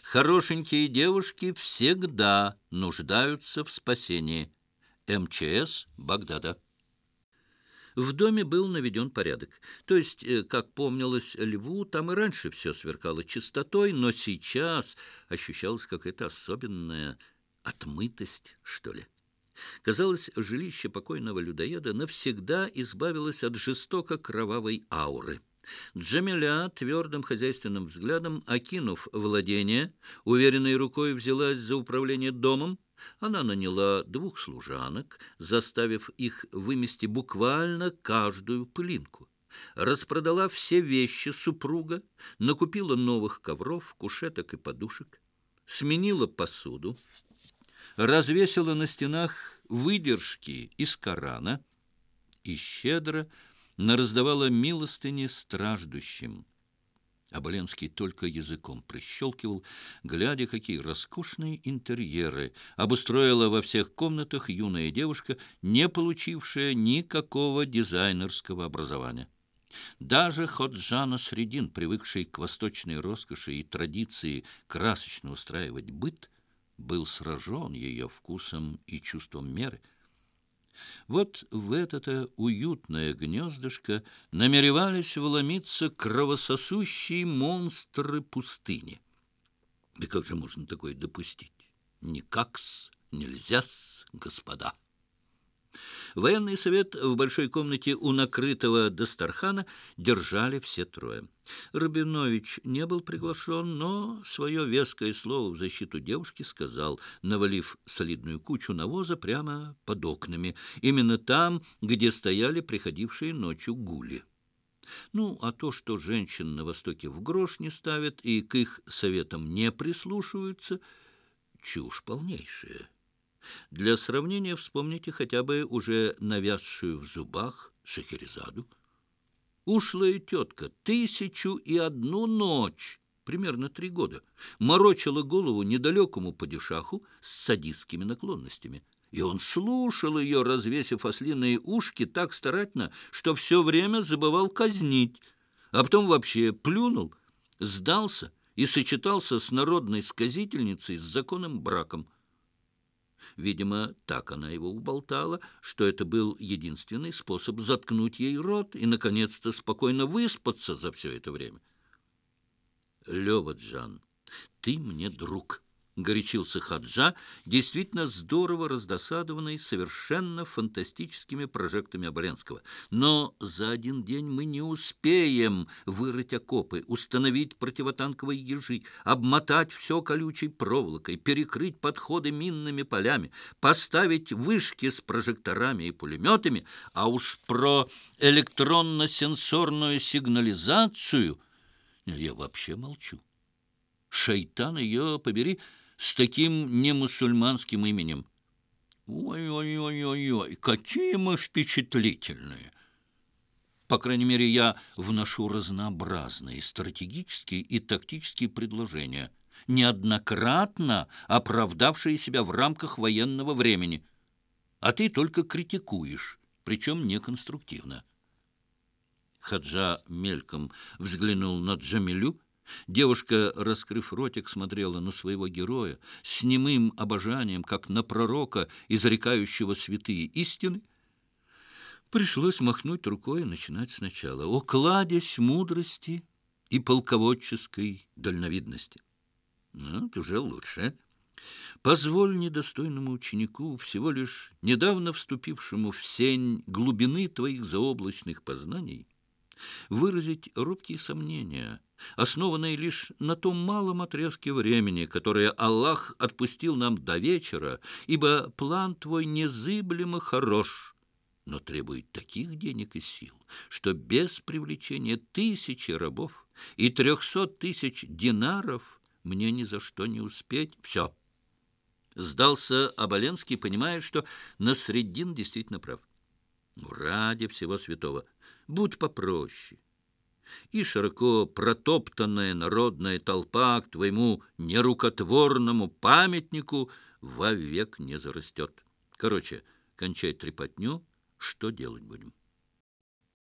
Хорошенькие девушки всегда нуждаются в спасении. МЧС Багдада. В доме был наведен порядок. То есть, как помнилось Льву, там и раньше все сверкало чистотой, но сейчас ощущалась какая-то особенная отмытость, что ли. Казалось, жилище покойного людоеда навсегда избавилось от жестоко-кровавой ауры. Джамиля, твердым хозяйственным взглядом, окинув владение, уверенной рукой взялась за управление домом. Она наняла 2 служанок, заставив их вымести буквально каждую пылинку. Распродала все вещи супруга, накупила новых ковров, кушеток и подушек, сменила посуду, развесила на стенах выдержки из Корана и щедро нараздавала милостыни страждущим. Оболенский только языком прищелкивал, глядя, какие роскошные интерьеры обустроила во всех комнатах юная девушка, не получившая никакого дизайнерского образования. Даже Ходжа Насреддин, привыкший к восточной роскоши и традиции красочно устраивать быт, был сражен ее вкусом и чувством меры. Вот в это-то уютное гнездышко намеревались вломиться кровососущие монстры пустыни. И как же можно такое допустить? Никак-с, нельзя-с, господа. Военный совет в большой комнате у накрытого дастархана держали все трое. Рабинович не был приглашен, но свое веское слово в защиту девушки сказал, навалив солидную кучу навоза прямо под окнами, именно там, где стояли приходившие ночью гули. Ну, а то, что женщин на Востоке в грош не ставят и к их советам не прислушиваются, чушь полнейшая. Для сравнения вспомните хотя бы уже навязшую в зубах Шахерезаду. Ушлая тетка 1001 ночь, примерно 3 года, морочила голову недалекому падишаху с садистскими наклонностями. И он слушал ее, развесив ослиные ушки так старательно, что все время забывал казнить, а потом вообще плюнул, сдался и сочетался с народной сказительницей с законным браком. Видимо, так она его уболтала, что это был единственный способ заткнуть ей рот и, наконец-то, спокойно выспаться за все это время. «Лёва-Джан, ты мне друг», — горячился Хаджа, действительно здорово раздосадованный совершенно фантастическими прожектами Оболенского. «Но за один день мы не успеем вырыть окопы, установить противотанковые ежи, обмотать все колючей проволокой, перекрыть подходы минными полями, поставить вышки с прожекторами и пулеметами, а уж про электронно-сенсорную сигнализацию я вообще молчу. Шайтан ее побери с таким немусульманским именем. Ой-ой-ой-ой-ой, какие мы впечатлительные! По крайней мере, я вношу разнообразные стратегические и тактические предложения, неоднократно оправдавшие себя в рамках военного времени. А ты только критикуешь, причем неконструктивно. Хаджа мельком взглянул на Джамилю. Девушка, раскрыв ротик, смотрела на своего героя с немым обожанием, как на пророка, изрекающего святые истины. Пришлось махнуть рукой и начинать сначала. О кладезь мудрости и полководческой дальновидности. Ну, это уже лучше. Позволь недостойному ученику, всего лишь недавно вступившему в сень глубины твоих заоблачных познаний, выразить робкие сомнения, основанные лишь на том малом отрезке времени, которое Аллах отпустил нам до вечера, ибо план твой незыблемо хорош, но требует таких денег и сил, что без привлечения 1000 рабов и 300 000 динаров мне ни за что не успеть. Все. Сдался Оболенский, понимая, что Насреддин действительно прав. Ради всего святого, будь попроще. И широко протоптанная народная толпа к твоему нерукотворному памятнику вовек не зарастет. Короче, кончай трепотню, что делать будем?